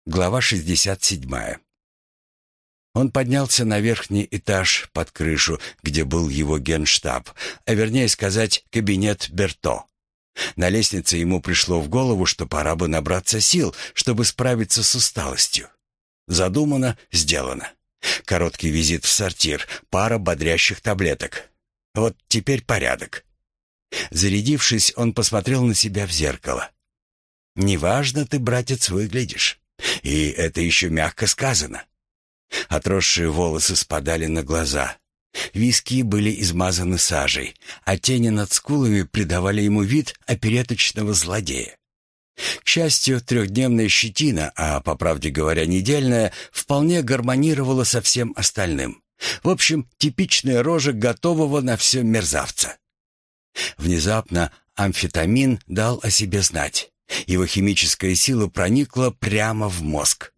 Глава 67. Он поднялся на верхний этаж под крышу, где был его генштаб, а вернее сказать, кабинет Берто. На лестнице ему пришло в голову, что пора бы набраться сил, чтобы справиться с усталостью. Задумано, сделано. Короткий визит в сортир, пара бодрящих таблеток. Вот теперь порядок. Зарядившись, он посмотрел на себя в зеркало. «Неважно ты, братец, выглядишь. И это еще мягко сказано». Отросшие волосы спадали на глаза. Виски были измазаны сажей, а тени над скулами придавали ему вид опереточного злодея. К счастью, трехдневная щетина, а, по правде говоря, недельная, вполне гармонировала со всем остальным. В общем, типичная рожа готового на все мерзавца. Внезапно амфетамин дал о себе знать. Его химическая сила проникла прямо в мозг.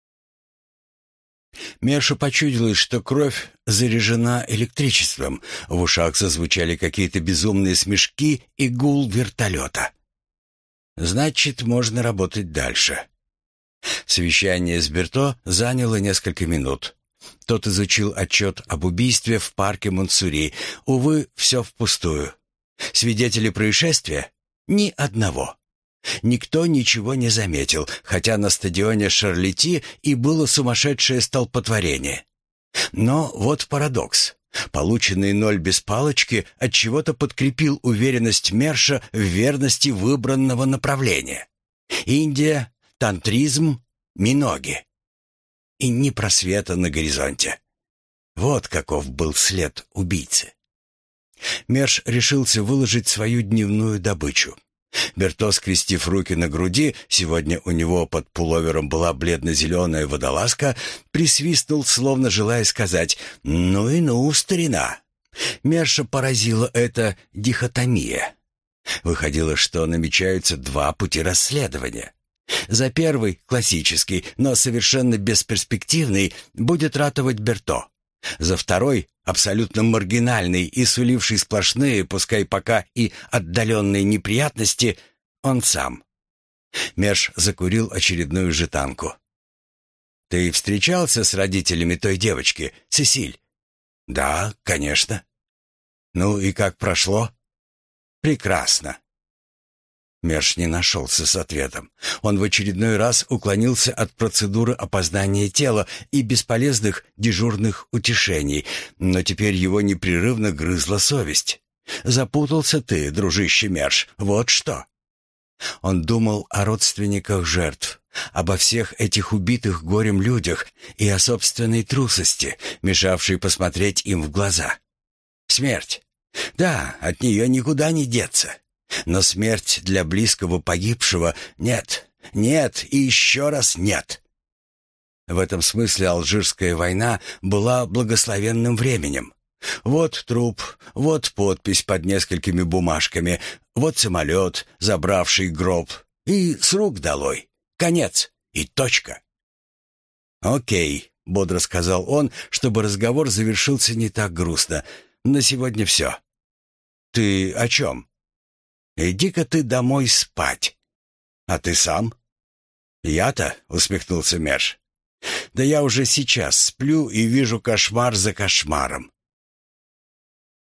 Мершу почудилось, что кровь заряжена электричеством. В ушах зазвучали какие-то безумные смешки и гул вертолета. Значит, можно работать дальше. Совещание с Берто заняло несколько минут. Тот изучил отчет об убийстве в парке Монсури. Увы, все впустую. Свидетели происшествия? Ни одного. Никто ничего не заметил, хотя на стадионе Шарлетти и было сумасшедшее столпотворение. Но вот парадокс. Полученный 0 без палочки отчего-то подкрепил уверенность Мерша в верности выбранного направления. Индия, тантризм, миноги. И ни просвета на горизонте. Вот каков был след убийцы. Мерш решился выложить свою дневную добычу. Берто, скрестив руки на груди, сегодня у него под пуловером была бледно-зеленая водолазка, присвистнул, словно желая сказать «Ну и ну, старина». Мерша поразила эта дихотомия. Выходило, что намечаются два пути расследования. За первый, классический, но совершенно бесперспективный, будет ратовать Берто. За второй, абсолютно маргинальный и суливший сплошные, пускай пока и отдаленные неприятности, он сам. Мерш закурил очередную житанку. «Ты встречался с родителями той девочки, Сесиль?» «Да, конечно». «Ну и как прошло?» «Прекрасно». Мерш не нашелся с ответом. Он в очередной раз уклонился от процедуры опознания тела и бесполезных дежурных утешений, но теперь его непрерывно грызла совесть. «Запутался ты, дружище Мерш, вот что!» Он думал о родственниках жертв, обо всех этих убитых горем людях и о собственной трусости, мешавшей посмотреть им в глаза. Смерть. Да, от нее никуда не деться. Но смерть для близкого погибшего — нет, нет и еще раз нет. В этом смысле Алжирская война была благословенным временем. Вот труп, вот подпись под несколькими бумажками, вот самолет, забравший гроб, и с рук долой. Конец и точка. «Окей», — бодро сказал он, чтобы разговор завершился не так грустно. «На сегодня все». «Ты о чем?» «Иди-ка ты домой спать». «А ты сам?» «Я-то?» — усмехнулся Мерш. «Да я уже сейчас сплю и вижу кошмар за кошмаром.